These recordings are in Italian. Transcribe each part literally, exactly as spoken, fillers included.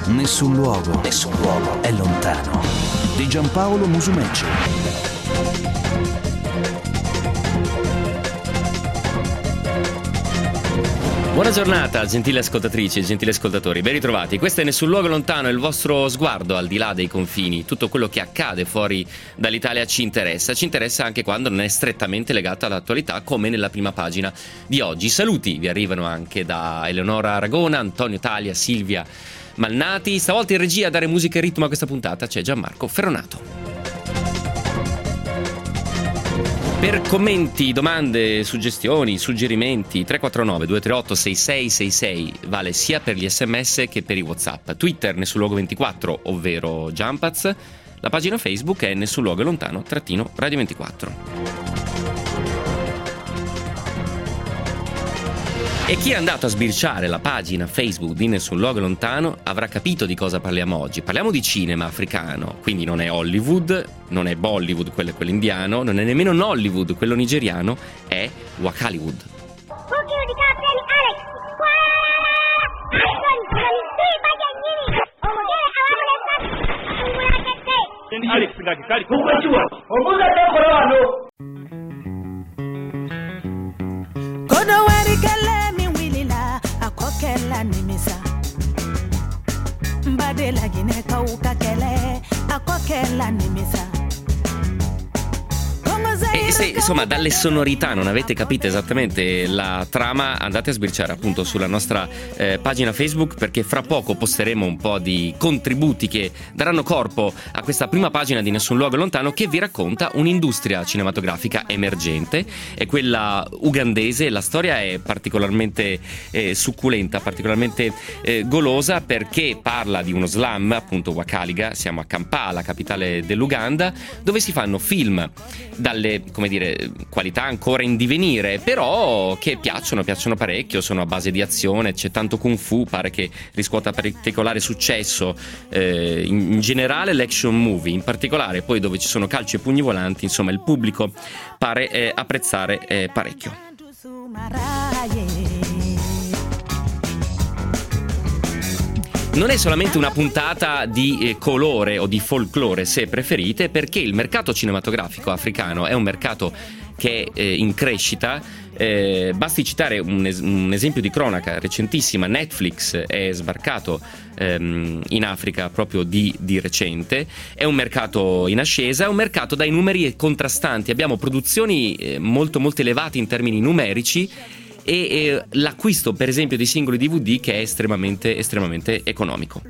Nessun luogo, nessun luogo è lontano. Di Giampaolo Musumeci. Buona giornata, gentili ascoltatrici e gentili ascoltatori, ben ritrovati. Questo è Nessun luogo lontano, il vostro sguardo al di là dei confini. Tutto quello che accade fuori dall'Italia ci interessa, ci interessa anche quando non è strettamente legato all'attualità, come nella prima pagina di oggi. Saluti vi arrivano anche da Eleonora Aragona, Antonio Talia, Silvia Malnati. Stavolta in regia a dare musica e ritmo a questa puntata c'è Gianmarco Ferronato. Per commenti, domande, suggestioni, suggerimenti, tre quattro nove due tre otto sei sei sei sei vale sia per gli sms che per i WhatsApp. Twitter Nessun luogo ventiquattro, ovvero Jumpaz. La pagina Facebook è Nessun luogo lontano trattino Radio ventiquattro. E chi è andato a sbirciare la pagina Facebook di Nessun luogo lontano avrà capito di cosa parliamo oggi. Parliamo di cinema africano, quindi non è Hollywood, non è Bollywood, quello è quello indiano, non è nemmeno Nollywood, quello nigeriano, è Wakaliwood. Kela nimisa mbadela gine kauka kele akokela nimisa. E se insomma dalle sonorità non avete capito esattamente la trama, andate a sbirciare appunto sulla nostra eh, pagina Facebook, perché fra poco posteremo un po' di contributi che daranno corpo a questa prima pagina di Nessun luogo lontano, che vi racconta un'industria cinematografica emergente, è quella ugandese. La storia è particolarmente eh, succulenta, particolarmente eh, golosa, perché parla di uno slam, appunto Wakaliga. Siamo a Kampala, capitale dell'Uganda, dove si fanno film dalle, come dire, qualità ancora in divenire, però che piacciono, piacciono parecchio, sono a base di azione, c'è tanto kung fu, pare che riscuota particolare successo eh, in, in generale l'action movie, in particolare poi dove ci sono calci e pugni volanti, insomma il pubblico pare eh, apprezzare eh, parecchio. Non è solamente una puntata di eh, colore o di folklore, se preferite, perché il mercato cinematografico africano è un mercato che è eh, in crescita. Eh, basti citare un, es- un esempio di cronaca recentissima. Netflix è sbarcato ehm, in Africa proprio di, di recente. È un mercato in ascesa, è un mercato dai numeri contrastanti. Abbiamo produzioni eh, molto molto elevate in termini numerici, e, e l'acquisto per esempio di singoli D V D che è estremamente estremamente economico.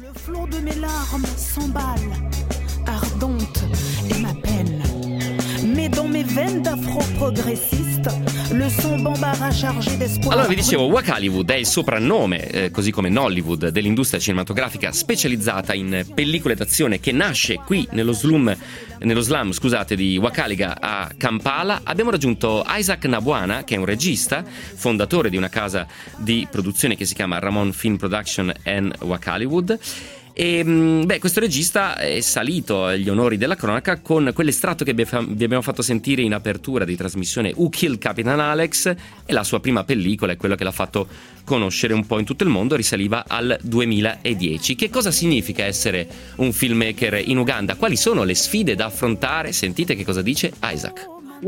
Allora vi dicevo, Wakaliwood è il soprannome, eh, così come Nollywood, dell'industria cinematografica specializzata in pellicole d'azione, che nasce qui nello slum, nello slam scusate, di Wakaliga a Kampala. Abbiamo raggiunto Isaac Nabwana, che è un regista, fondatore di una casa di produzione che si chiama Ramon Film Production and Wakaliwood. E beh, questo regista è salito agli onori della cronaca con quell'estratto che vi abbiamo fatto sentire in apertura di trasmissione, Who Killed Capitan Alex, e la sua prima pellicola è quello che l'ha fatto conoscere un po' in tutto il mondo, risaliva al duemiladieci. Che cosa significa essere un filmmaker in Uganda? Quali sono le sfide da affrontare? Sentite che cosa dice Isaac.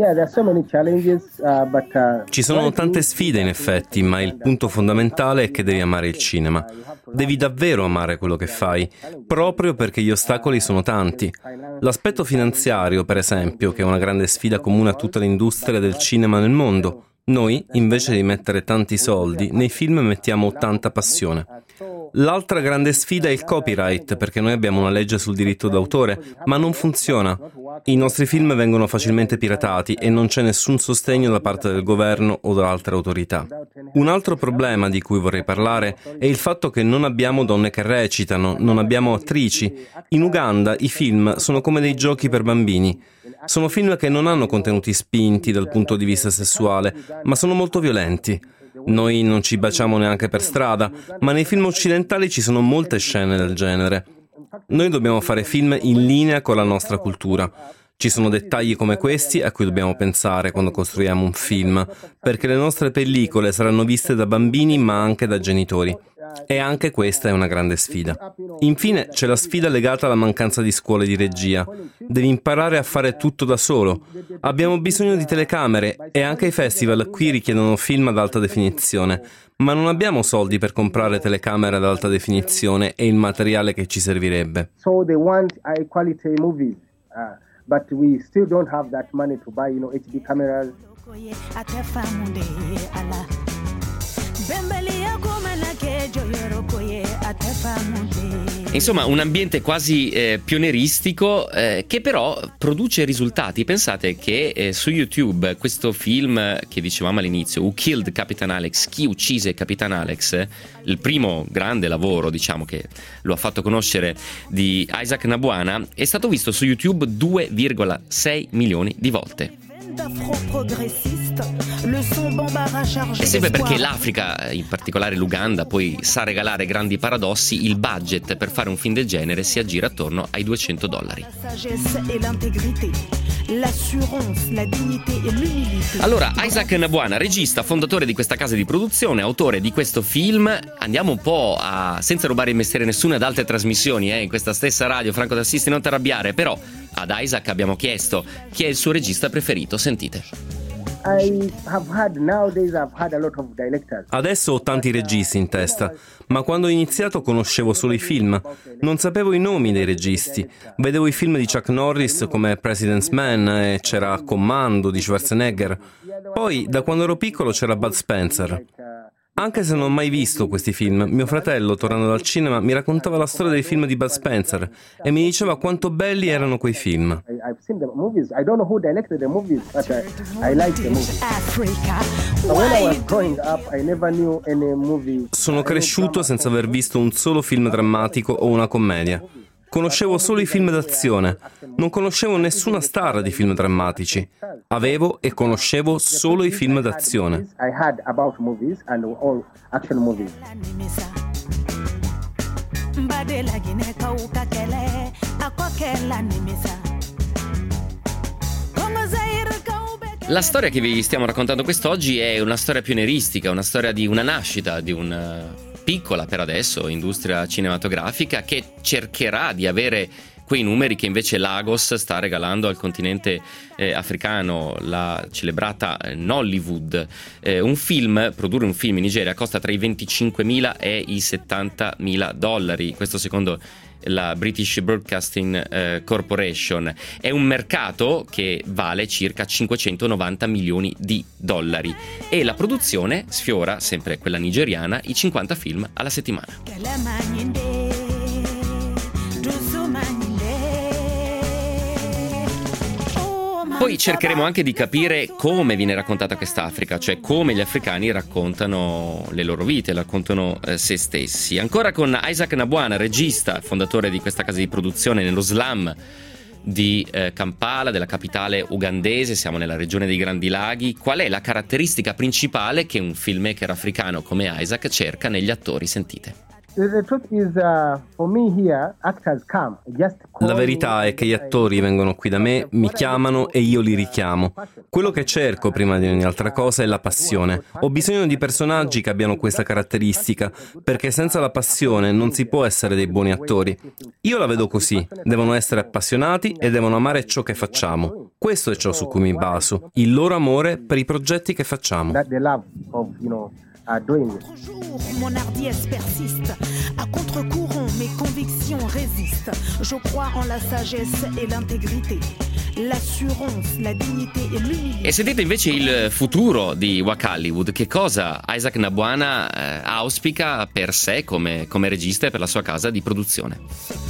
Ci sono tante sfide in effetti, ma il punto fondamentale è che devi amare il cinema. Devi davvero amare quello che fai, proprio perché gli ostacoli sono tanti. L'aspetto finanziario, per esempio, che è una grande sfida comune a tutta l'industria del cinema nel mondo. Noi, invece di mettere tanti soldi, nei film mettiamo tanta passione. L'altra grande sfida è il copyright, perché noi abbiamo una legge sul diritto d'autore, ma non funziona. I nostri film vengono facilmente piratati e non c'è nessun sostegno da parte del governo o da altre autorità. Un altro problema di cui vorrei parlare è il fatto che non abbiamo donne che recitano, non abbiamo attrici. In Uganda i film sono come dei giochi per bambini. Sono film che non hanno contenuti spinti dal punto di vista sessuale, ma sono molto violenti. Noi non ci baciamo neanche per strada, ma nei film occidentali ci sono molte scene del genere. Noi dobbiamo fare film in linea con la nostra cultura. Ci sono dettagli come questi a cui dobbiamo pensare quando costruiamo un film, perché le nostre pellicole saranno viste da bambini ma anche da genitori. E anche questa è una grande sfida. Infine c'è la sfida legata alla mancanza di scuole di regia. Devi imparare a fare tutto da solo. Abbiamo bisogno di telecamere e anche i festival qui richiedono film ad alta definizione, ma non abbiamo soldi per comprare telecamere ad alta definizione e il materiale che ci servirebbe. So they want high quality movies, uh, but we still don't have that money to buy, you know, H D cameras. Insomma, un ambiente quasi eh, pionieristico eh, che però produce risultati. Pensate che eh, su YouTube questo film che dicevamo all'inizio, Who Killed Capitan Alex? Chi uccise Capitan Alex? Il primo grande lavoro, diciamo, che lo ha fatto conoscere, di Isaac Nabuana, è stato visto su YouTube due virgola sei milioni di volte. E sempre perché l'Africa, in particolare l'Uganda, poi sa regalare grandi paradossi, il budget per fare un film del genere si aggira attorno ai duecento dollari. Allora, Isaac Nabuana, regista, fondatore di questa casa di produzione, autore di questo film. Andiamo un po' a, senza rubare il mestiere a nessuno, ad altre trasmissioni, eh, in questa stessa radio, Franco d'Assisi, non ti arrabbiare, però ad Isaac abbiamo chiesto chi è il suo regista preferito. Sentite. I have had nowadays I've had a lot of directors. Adesso ho tanti registi in testa, ma quando ho iniziato conoscevo solo i film, non sapevo i nomi dei registi. Vedevo i film di Chuck Norris come President's Man e c'era Commando di Schwarzenegger. Poi, da quando ero piccolo, c'era Bud Spencer. Anche se non ho mai visto questi film, mio fratello, tornando dal cinema, mi raccontava la storia dei film di Bud Spencer e mi diceva ququanto belli erano quei film. I've seen the movies. I don't know who directed the movies, but I, I like the movies. So when I was growing up, I never knew any movie. Sono cresciuto senza aver visto un solo film drammatico o una commedia. Conoscevo solo i film d'azione. Non conoscevo nessuna star di film drammatici. Avevo e conoscevo solo i film d'azione. I had about movies and all action movies. La storia che vi stiamo raccontando quest'oggi è una storia pionieristica, una storia di una nascita, di una piccola per adesso industria cinematografica che cercherà di avere quei numeri che invece Lagos sta regalando al continente eh, africano, la celebrata Nollywood. Eh, un film, produrre un film in Nigeria costa tra i venticinquemila e i settantamila dollari, questo secondo la British Broadcasting eh, Corporation. È un mercato che vale circa cinquecentonovanta milioni di dollari e la produzione sfiora, sempre quella nigeriana, i cinquanta film alla settimana. Poi cercheremo anche di capire come viene raccontata quest'Africa, cioè come gli africani raccontano le loro vite, raccontano eh, se stessi. Ancora con Isaac Nabuana, regista, fondatore di questa casa di produzione nello slum di eh, Kampala, della capitale ugandese. Siamo nella regione dei Grandi Laghi. Qual è la caratteristica principale che un filmmaker africano come Isaac cerca negli attori? Sentite. La verità è che gli attori vengono qui da me, mi chiamano e io li richiamo. Quello che cerco prima di ogni altra cosa è la passione. Ho bisogno di personaggi che abbiano questa caratteristica, perché senza la passione non si può essere dei buoni attori. Io la vedo così, devono essere appassionati e devono amare ciò che facciamo. Questo è ciò su cui mi baso, il loro amore per i progetti che facciamo. Mon hardiesse persiste, à contre-courant mes convictions résistent. Je crois en la sagesse et l'intégrité, l'assurance, la dignité et l'humilité. E sentite invece il futuro di Wakaliwood, che cosa Isaac Nabuana eh, auspica per sé come, come regista e per la sua casa di produzione.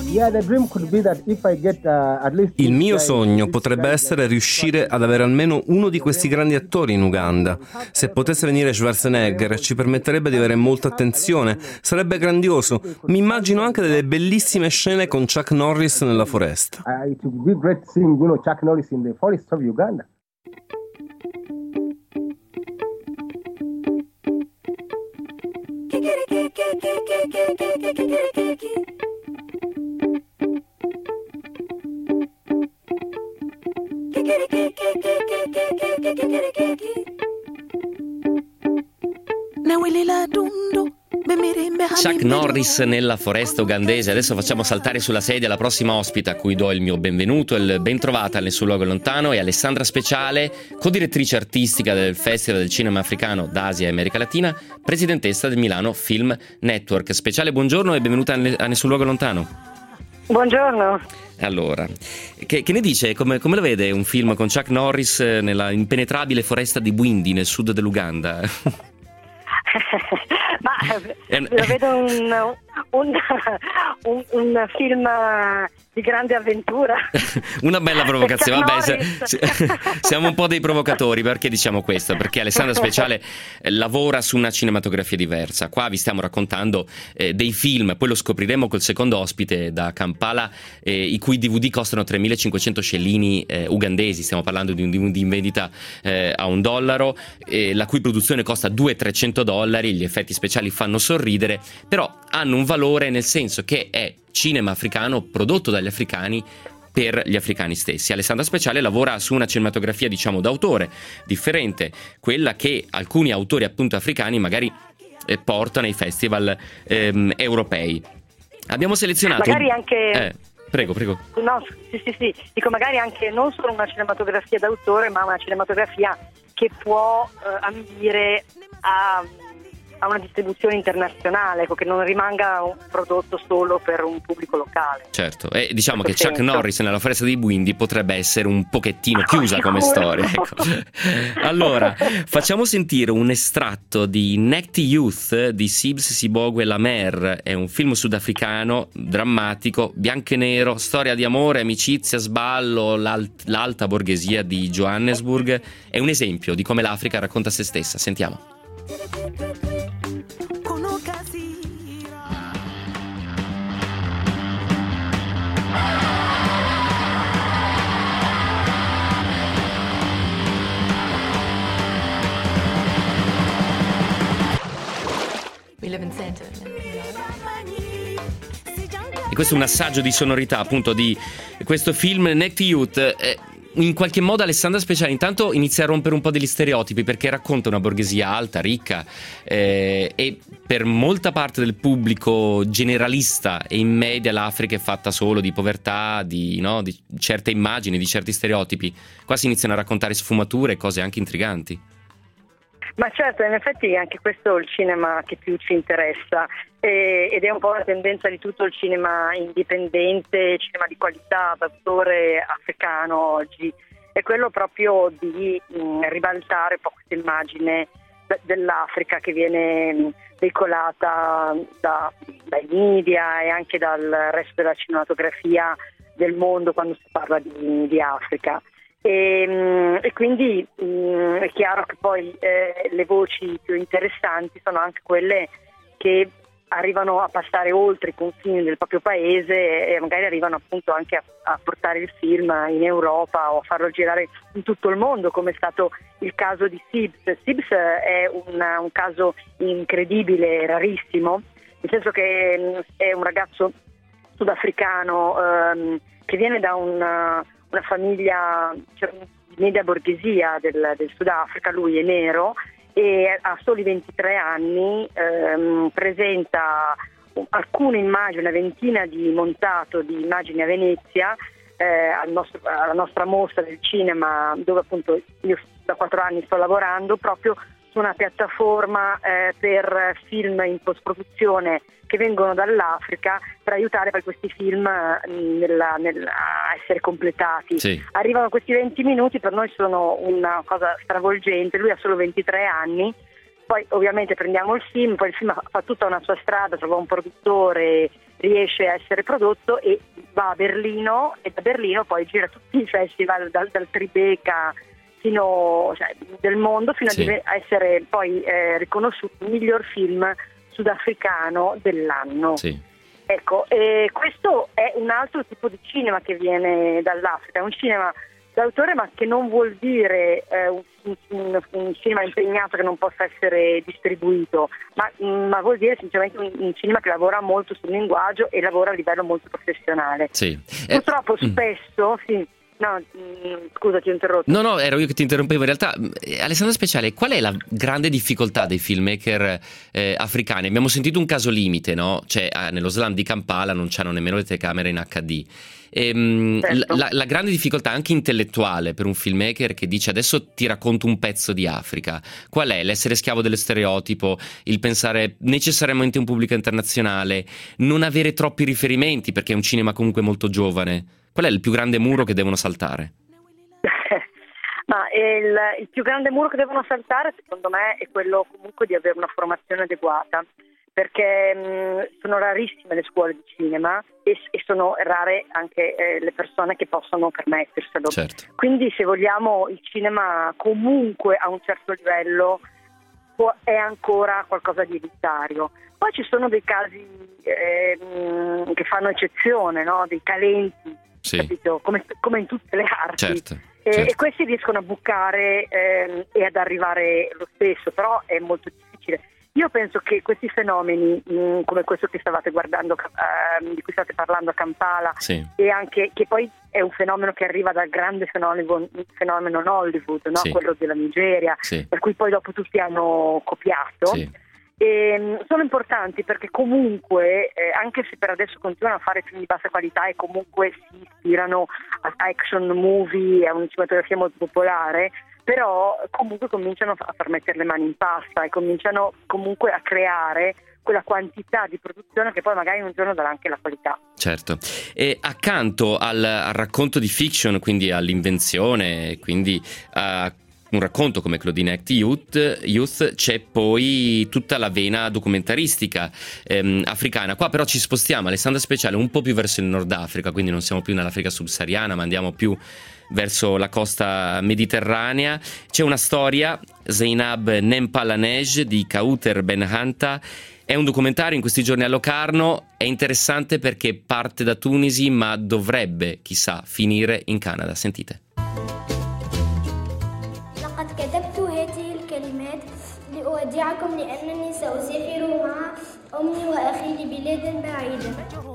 Il mio sogno potrebbe essere riuscire ad avere almeno uno di questi grandi attori in Uganda. Se potesse venire Schwarzenegger ci permetterebbe di avere molta attenzione, sarebbe grandioso. Mi immagino anche delle bellissime scene con Chuck Norris nella foresta. It would be great seeing, you know, Chuck Norris in the forest of Uganda. Nawelila dundo, Chuck Norris nella foresta ugandese. Adesso facciamo saltare sulla sedia la prossima ospite a cui do il mio benvenuto e il ben trovata nel suo luogo lontano. È Alessandra Speciale, co-direttrice artistica del Festival del Cinema Africano d'Asia e America Latina, presidentessa del Milano Film Network. Speciale, buongiorno e benvenuta a Nessun Luogo Lontano. Buongiorno. Allora, che, che ne dice? Come, come lo vede un film con Chuck Norris nella impenetrabile foresta di Bwindi nel sud dell'Uganda? Ma lo vedo un, un, un, un film di grande avventura. Una bella provocazione. Vabbè, se, se, siamo un po' dei provocatori. Perché diciamo questo? Perché Alessandra Speciale eh, lavora su una cinematografia diversa. Qua vi stiamo raccontando eh, dei film, poi lo scopriremo col secondo ospite da Kampala, eh, i cui D V D costano tremilacinquecento scellini eh, ugandesi. Stiamo parlando di un D V D in vendita eh, a un dollaro, eh, la cui produzione costa duecento trecento dollari. Gli effetti speciali fanno sorridere, però hanno un valore nel senso che è cinema africano prodotto dagli africani per gli africani stessi. Alessandra Speciale lavora su una cinematografia, diciamo, d'autore differente, quella che alcuni autori appunto africani magari eh, portano ai festival ehm, europei. Abbiamo selezionato magari anche eh, prego prego no sì sì sì dico magari anche non solo una cinematografia d'autore, ma una cinematografia che può eh, ambire a a una distribuzione internazionale, ecco, che non rimanga un prodotto solo per un pubblico locale. Certo, e diciamo che senso. Chuck Norris nella foresta di Bwindi potrebbe essere un pochettino chiusa oh, come storia, ecco. Allora, facciamo sentire un estratto di Nekti Youth di Sibs Sibogwe Lamer. È un film sudafricano drammatico, bianco e nero, storia di amore, amicizia, sballo, l'alt- l'alta borghesia di Johannesburg. È un esempio di come l'Africa racconta se stessa. Sentiamo. E questo è un assaggio di sonorità appunto di questo film Nekti Youth. Eh, in qualche modo Alessandra Speciale intanto inizia a rompere un po' degli stereotipi, perché racconta una borghesia alta, ricca, eh, e per molta parte del pubblico generalista e in media l'Africa è fatta solo di povertà, di, no, di certe immagini, di certi stereotipi. Qua si iniziano a raccontare sfumature e cose anche intriganti. Ma certo, in effetti anche questo è il cinema che più ci interessa, eh, ed è un po' la tendenza di tutto il cinema indipendente, cinema di qualità, d'autore africano oggi, è quello proprio di mh, ribaltare un po' questa immagine d- dell'Africa che viene mh, veicolata da, dai media e anche dal resto della cinematografia del mondo quando si parla di, di Africa. E, e quindi mh, è chiaro che poi eh, le voci più interessanti sono anche quelle che arrivano a passare oltre i confini del proprio paese e magari arrivano appunto anche a, a portare il film in Europa o a farlo girare in tutto il mondo, come è stato il caso di Sibs. Sibs è un, un caso incredibile, rarissimo, nel senso che mh, è un ragazzo sudafricano ehm, che viene da una una famiglia, cioè, di media borghesia del, del Sudafrica. Lui è nero e ha soli ventitré anni, ehm, presenta alcune immagini, una ventina di montato di immagini a Venezia, eh, al nostro, alla nostra mostra del cinema, dove appunto io da quattro anni sto lavorando proprio su una piattaforma eh, per film in post-produzione che vengono dall'Africa per aiutare per questi film nella, nella, a essere completati. Sì. Arrivano questi venti minuti, per noi sono una cosa stravolgente. Lui ha solo ventitré anni, poi ovviamente prendiamo il film, poi il film fa tutta una sua strada, trova un produttore, riesce a essere prodotto e va a Berlino, e da Berlino poi gira tutti i festival dal, dal Tribeca fino, cioè, del mondo fino sì. a essere poi eh, riconosciuto il miglior film sudafricano dell'anno. Sì. Ecco, e questo è un altro tipo di cinema che viene dall'Africa, è un cinema d'autore, ma che non vuol dire eh, un, un, un cinema impegnato che non possa essere distribuito, ma, ma vuol dire semplicemente un, un cinema che lavora molto sul linguaggio e lavora a livello molto professionale. Sì. Purtroppo eh, spesso, sì, No, mh, scusa, ti ho interrotto. No, no, ero io che ti interrompevo. In realtà, eh, Alessandra Speciale, qual è la grande difficoltà dei filmmaker eh, africani? Abbiamo sentito un caso limite, no? Cioè, eh, nello slam di Kampala non c'hanno nemmeno le telecamere in acca di. Ehm, Certo. la, la grande difficoltà anche intellettuale per un filmmaker che dice adesso ti racconto un pezzo di Africa, qual è? L'essere schiavo dello stereotipo, il pensare necessariamente a un pubblico internazionale, non avere troppi riferimenti perché è un cinema comunque molto giovane. Qual è il più grande muro che devono saltare? Ma il, il più grande muro che devono saltare, secondo me, è quello comunque di avere una formazione adeguata, perché mh, sono rarissime le scuole di cinema e, e sono rare anche eh, le persone che possono permetterselo. Certo. Quindi, se vogliamo, il cinema comunque a un certo livello può, è ancora qualcosa di elitario. Poi ci sono dei casi eh, mh, che fanno eccezione, no? Dei talenti. Sì. Capito? Come, come in tutte le arti. Certo, e, certo. e questi riescono a bucare ehm, e ad arrivare lo stesso, però è molto difficile. Io penso che questi fenomeni mh, come questo che stavate guardando, ehm, di cui state parlando a Kampala, Sì. e anche che poi è un fenomeno che arriva dal grande fenomeno, fenomeno Hollywood, no? Sì. Quello della Nigeria, Sì. per cui poi dopo tutti hanno copiato. Sì. E, sono importanti perché comunque eh, anche se per adesso continuano a fare film di bassa qualità e comunque si ispirano a action movie, a una cinematografia molto popolare, però comunque cominciano a far mettere le mani in pasta e cominciano comunque a creare quella quantità di produzione che poi magari un giorno darà anche la qualità. Certo. E accanto al, al racconto di fiction, quindi all'invenzione, quindi a un racconto come Claudine Act Youth, Youth, c'è poi tutta la vena documentaristica ehm, africana. Qua però ci spostiamo, Alessandra Speciale, un po' più verso il Nord Africa, quindi non siamo più nell'Africa subsahariana, ma andiamo più verso la costa mediterranea. C'è una storia, Zainab Nempalanej di Kauter Benhanta. È un documentario in questi giorni a Locarno, è interessante perché parte da Tunisi ma dovrebbe, chissà, finire in Canada. Sentite. كتبت هذه الكلمات لأودعكم لأنني سأسافر مع أمي وأخي لبلاد بعيدة.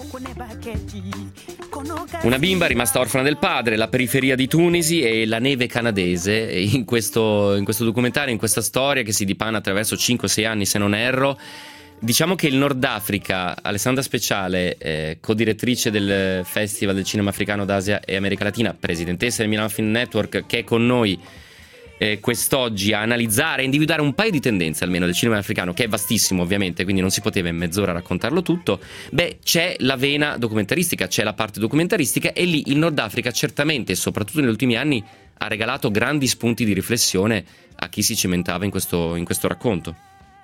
Una bimba rimasta orfana del padre, la periferia di Tunisi e la neve canadese. In questo, in questo documentario, in questa storia che si dipana attraverso cinque sei anni se non erro, diciamo che il Nord Africa, Alessandra Speciale, eh, co-direttrice del Festival del Cinema Africano d'Asia e America Latina, presidentessa del Milan Film Network, che è con noi Eh, quest'oggi a analizzare e individuare un paio di tendenze almeno del cinema africano, che è vastissimo ovviamente, quindi non si poteva in mezz'ora raccontarlo tutto. Beh, c'è la vena documentaristica, c'è la parte documentaristica e lì il Nord Africa certamente, soprattutto negli ultimi anni, ha regalato grandi spunti di riflessione a chi si cimentava in questo, in questo racconto.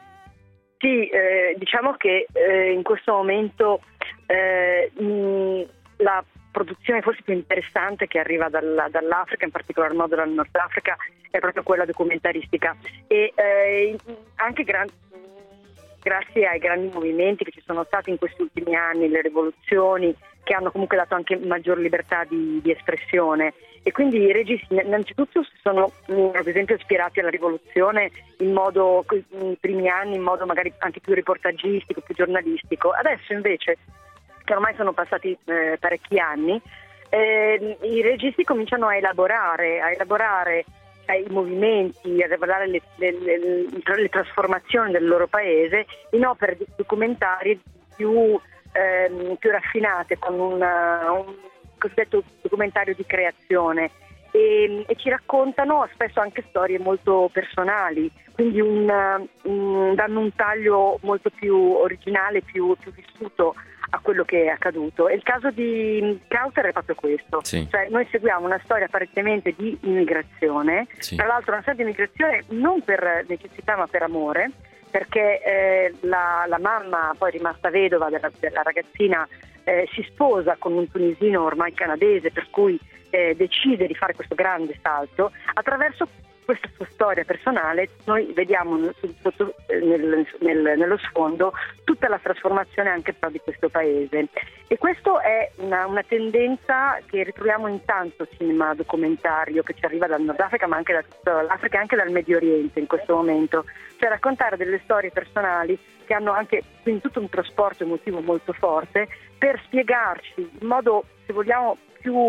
Sì, eh, diciamo che eh, in questo momento eh, mh, la produzione forse più interessante che arriva dalla, dall'Africa, in particolar modo dal Nord Africa, è proprio quella documentaristica e eh, anche gran, grazie ai grandi movimenti che ci sono stati in questi ultimi anni, le rivoluzioni che hanno comunque dato anche maggior libertà di, di espressione, e quindi i registi innanzitutto si sono ad esempio ispirati alla rivoluzione in modo, nei primi anni in modo magari anche più riportaggistico, più giornalistico. Adesso invece, che ormai sono passati eh, parecchi anni, eh, i registi cominciano a elaborare, a elaborare eh, i movimenti, a elaborare le, le, le, le trasformazioni del loro paese in opere documentarie più, eh, più raffinate, con una, un cosiddetto documentario di creazione. E, e ci raccontano spesso anche storie molto personali, quindi un, un, danno un taglio molto più originale, più, più vissuto a quello che è accaduto. E il caso di Kauter è proprio questo, sì. Cioè noi seguiamo una storia apparentemente di immigrazione, sì. Tra l'altro una storia di immigrazione non per necessità ma per amore, perché eh, la, la mamma, poi rimasta vedova della, della ragazzina, eh, si sposa con un tunisino ormai canadese, per cui eh, decide di fare questo grande salto. Attraverso questa sua storia personale noi vediamo nel, nel, nel, nello sfondo tutta la trasformazione anche però di questo paese, e questo è una, una tendenza che ritroviamo in tanto cinema documentario che ci arriva dal Nord Africa, ma anche da tutta l'Africa e anche dal Medio Oriente in questo momento, cioè raccontare delle storie personali che hanno anche quindi tutto un trasporto emotivo molto forte per spiegarci in modo, se vogliamo, più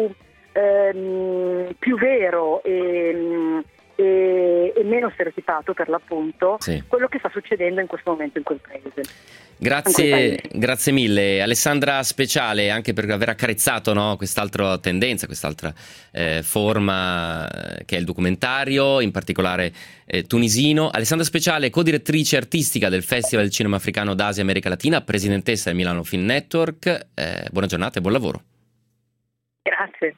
ehm, più vero e, e, e meno stereotipato, per l'appunto, sì, quello che sta succedendo in questo momento in quel paese. Grazie, grazie mille Alessandra Speciale, anche per aver accarezzato, no, quest'altra tendenza, quest'altra eh, forma che è il documentario, in particolare eh, tunisino. Alessandra Speciale, co-direttrice artistica del Festival del Cinema Africano d'Asia e America Latina, presidentessa del Milano Film Network. Eh, buona giornata e buon lavoro. Grazie.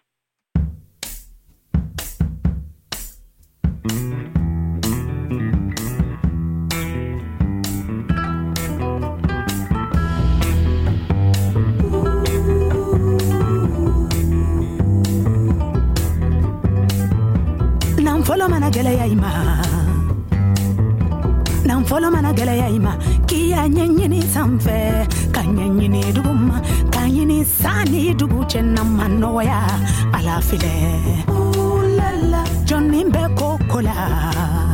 Nan folo mana gɛlɛya i ma nan folo mana gɛlɛya i ma k'i y'a ɲɛɲini sanfɛ ka ɲɛɲini dugu ma ka ɲini sanni dugu cɛ na ma nɔgɔya ala filɛ jɔnni bɛ koko la.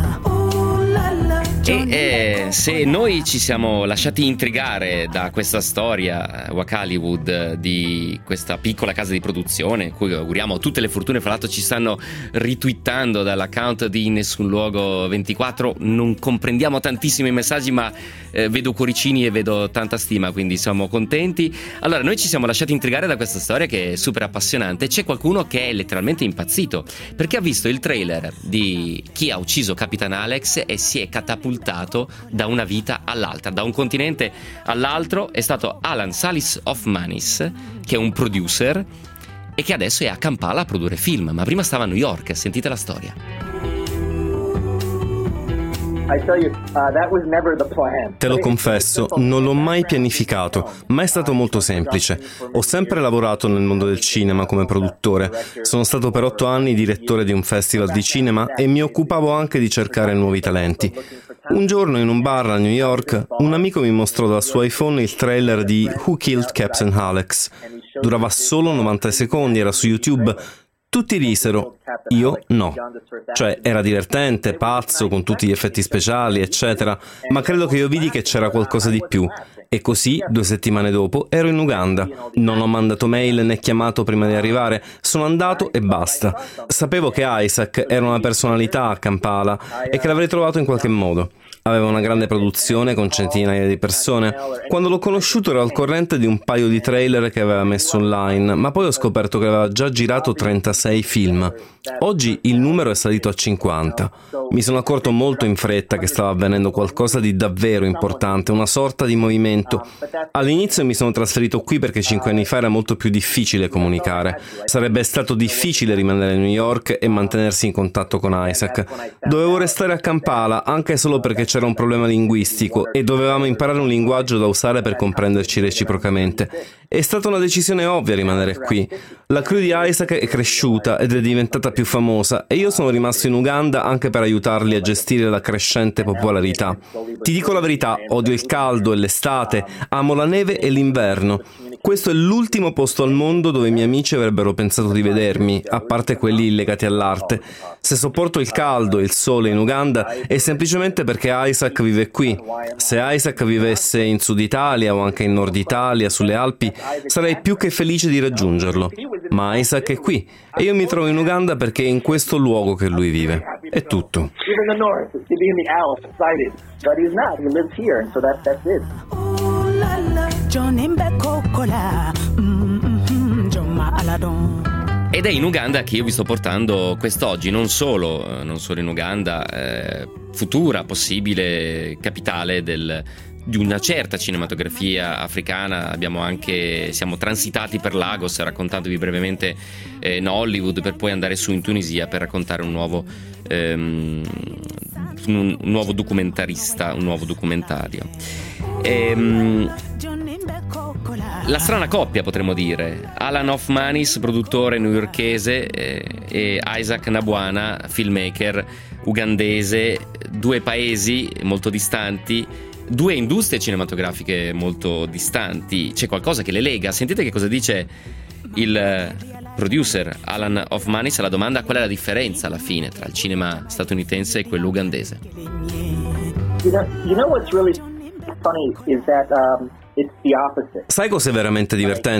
E eh, se noi ci siamo lasciati intrigare da questa storia Wakaliwood, di questa piccola casa di produzione, cui auguriamo tutte le fortune, fra l'altro ci stanno retweetando dall'account di Nessun Luogo ventiquattro, non comprendiamo tantissimi messaggi, ma eh, vedo cuoricini e vedo tanta stima, quindi siamo contenti. Allora, noi ci siamo lasciati intrigare da questa storia che è super appassionante. C'è qualcuno che è letteralmente impazzito perché ha visto il trailer di Chi ha ucciso Capitan Alex e si è catapultato da una vita all'altra, da un continente all'altro. È stato Alan Salis Hoffmanis, che è un producer e che adesso è a Kampala a produrre film, ma prima stava a New York. Sentite la storia. Te lo confesso, non l'ho mai pianificato, ma è stato molto semplice. Ho sempre lavorato nel mondo del cinema come produttore. Sono stato per otto anni direttore di un festival di cinema e mi occupavo anche di cercare nuovi talenti. Un giorno in un bar a New York, un amico mi mostrò dal suo iPhone il trailer di Who Killed Captain Alex. Durava solo novanta secondi, era su YouTube. Tutti risero, io no. Cioè, era divertente, pazzo, con tutti gli effetti speciali, eccetera, ma credo che io vidi che c'era qualcosa di più. E così, due settimane dopo, ero in Uganda. Non ho mandato mail né chiamato prima di arrivare, sono andato e basta. Sapevo che Isaac era una personalità a Kampala e che l'avrei trovato in qualche modo. Aveva una grande produzione con centinaia di persone. Quando l'ho conosciuto ero al corrente di un paio di trailer che aveva messo online, ma poi ho scoperto che aveva già girato trentasei film. Oggi il numero è salito a cinquanta. Mi sono accorto molto in fretta che stava avvenendo qualcosa di davvero importante, una sorta di movimento. All'inizio mi sono trasferito qui perché cinque anni fa era molto più difficile comunicare. Sarebbe stato difficile rimanere a New York e mantenersi in contatto con Isaac. Dovevo restare a Kampala anche solo perché c'era un problema linguistico e dovevamo imparare un linguaggio da usare per comprenderci reciprocamente. È stata una decisione ovvia rimanere qui. La crew di Isaac è cresciuta ed è diventata più famosa e io sono rimasto in Uganda anche per aiutarli a gestire la crescente popolarità. Ti dico la verità, odio il caldo e l'estate, amo la neve e l'inverno. Questo è l'ultimo posto al mondo dove i miei amici avrebbero pensato di vedermi, a parte quelli legati all'arte. Se sopporto il caldo e il sole in Uganda è semplicemente perché Isaac vive qui. Se Isaac vivesse in Sud Italia o anche in Nord Italia, sulle Alpi, sarei più che felice di raggiungerlo. Ma Isaac è qui e io mi trovo in Uganda perché è in questo luogo che lui vive. È tutto. Ed è in Uganda che io vi sto portando quest'oggi, non solo, non solo in Uganda, eh, futura possibile capitale del, di una certa cinematografia africana. Abbiamo anche, siamo transitati per Lagos raccontandovi brevemente eh, in Hollywood, per poi andare su in Tunisia per raccontare un nuovo ehm, un, un nuovo documentarista, un nuovo documentario. Ehm, La strana coppia, potremmo dire. Alan Hoffmanis, produttore newyorkese, eh, e Isaac Nabwana, filmmaker ugandese. Due paesi molto distanti, due industrie cinematografiche molto distanti. C'è qualcosa che le lega. Sentite che cosa dice il producer Alan Hoffmanis alla domanda: qual è la differenza alla fine tra il cinema statunitense e quello ugandese? You know, you know what's really funny is that um, it's the opposite. Sai cos'è veramente divertente?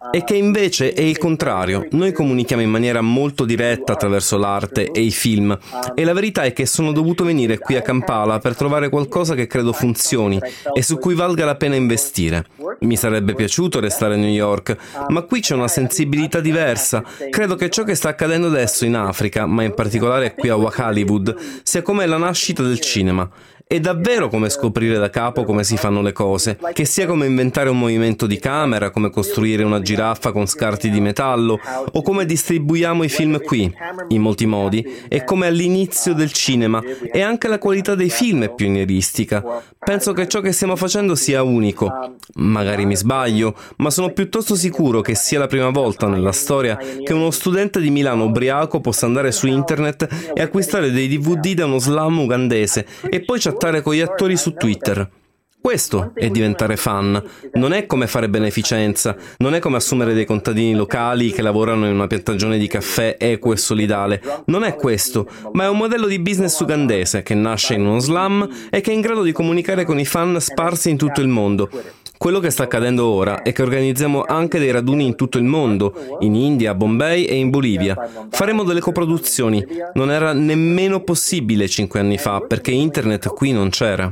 e che invece è il contrario. Noi comunichiamo in maniera molto diretta attraverso l'arte e i film, e la verità è che sono dovuto venire qui a Kampala per trovare qualcosa che credo funzioni e su cui valga la pena investire. Mi sarebbe piaciuto restare a New York, ma qui c'è una sensibilità diversa. Credo che ciò che sta accadendo adesso in Africa, ma in particolare qui a Hollywood, sia come la nascita del cinema. È davvero come scoprire da capo come si fanno le cose, che sia come inventare un movimento di camera, come costruire una giraffa con scarti di metallo, o come distribuiamo i film qui. In molti modi è come all'inizio del cinema, e anche la qualità dei film è pionieristica. Penso che ciò che stiamo facendo sia unico. Magari mi sbaglio, ma sono piuttosto sicuro che sia la prima volta nella storia che uno studente di Milano ubriaco possa andare su internet e acquistare dei D V D da uno slam ugandese e poi chattare con gli attori su Twitter. Questo è diventare fan. Non è come fare beneficenza, non è come assumere dei contadini locali che lavorano in una piantagione di caffè equo e solidale. Non è questo, ma è un modello di business ugandese che nasce in uno slam e che è in grado di comunicare con i fan sparsi in tutto il mondo. Quello che sta accadendo ora è che organizziamo anche dei raduni in tutto il mondo, in India, a Bombay e in Bolivia. Faremo delle coproduzioni. Non era nemmeno possibile cinque anni fa, perché internet qui non c'era.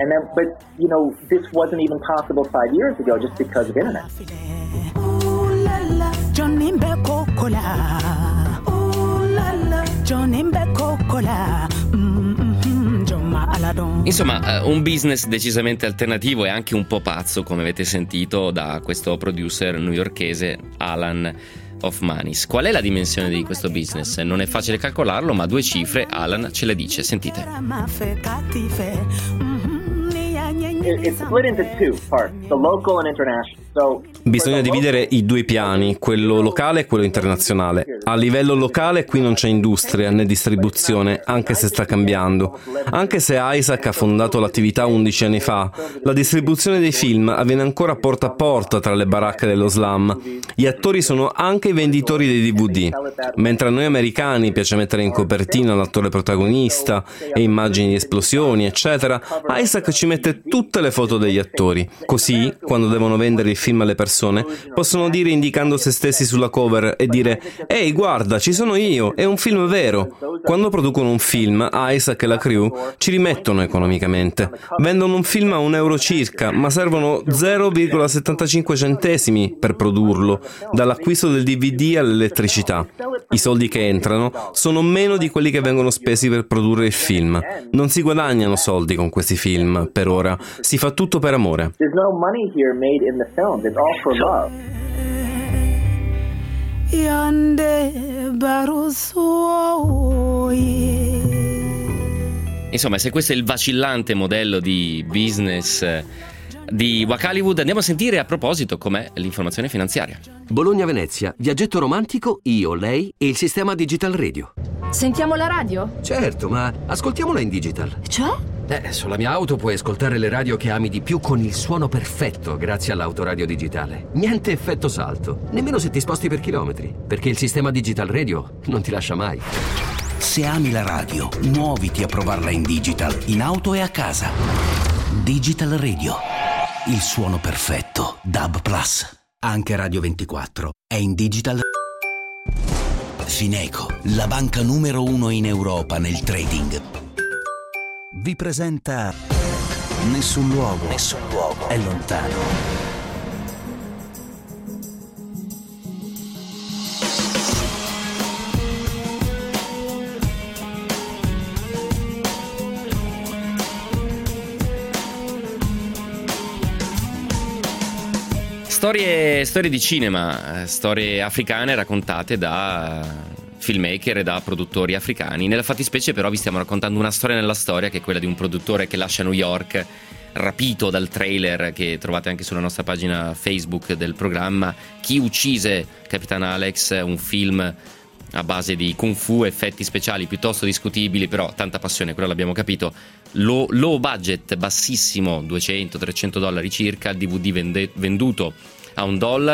Insomma, un business decisamente alternativo e anche un po' pazzo, come avete sentito da questo producer newyorkese Alan Hoffmanis. Qual è la dimensione di questo business? Non è facile calcolarlo, ma due cifre Alan ce le dice, sentite. It's split into two parts, the local and international. So, bisogna dividere i due piani, quello locale e quello internazionale. A livello locale qui non c'è industria né distribuzione, anche se sta cambiando. Anche se Isaac ha fondato l'attività undici anni fa, la distribuzione dei film avviene ancora porta a porta tra le baracche dello slam. Gli attori sono anche i venditori dei D V D. Mentre a noi americani piace mettere in copertina l'attore protagonista e immagini di esplosioni, eccetera, Isaac ci mette tutte le foto degli attori. Così, quando devono vendere il film alle persone, possono dire indicando se stessi sulla cover e dire «Ehi, guarda, ci sono io, è un film vero». Quando producono un film, Isaac e la crew ci rimettono economicamente. Vendono un film a un euro circa, ma servono zero virgola settantacinque centesimi per produrlo, dall'acquisto del D V D all'elettricità. I soldi che entrano sono meno di quelli che vengono spesi per produrre il film. Non si guadagnano soldi con questi film, per ora. Si fa tutto per amore. There's no money here made in the films. It's all for love. Insomma, se questo è il vacillante modello di business di Hollywood, andiamo a sentire a proposito com'è l'informazione finanziaria. Bologna-Venezia, viaggetto romantico, io, lei e il sistema Digital Radio. Sentiamo la radio? Certo, ma ascoltiamola in digital. Cioè? Eh, sulla mia auto puoi ascoltare le radio che ami di più con il suono perfetto grazie all'autoradio digitale. Niente effetto salto, nemmeno se ti sposti per chilometri, perché il sistema Digital Radio non ti lascia mai. Se ami la radio, muoviti a provarla in digital, in auto e a casa. Digital Radio, il suono perfetto. D A B Plus. Anche Radio ventiquattro è in digital. Fineco, la banca numero uno in Europa nel trading, vi presenta Nessun luogo, nessun luogo è lontano. Storie, storie di cinema, storie africane raccontate da filmmaker e da produttori africani. Nella fattispecie però vi stiamo raccontando una storia nella storia, che è quella di un produttore che lascia New York, rapito dal trailer che trovate anche sulla nostra pagina Facebook del programma Chi uccise Capitan Alex, un film a base di kung fu, effetti speciali piuttosto discutibili, però tanta passione, quello l'abbiamo capito. Low, low budget, bassissimo, duecento trecento dollari circa, il D V D vende, venduto a un dollaro,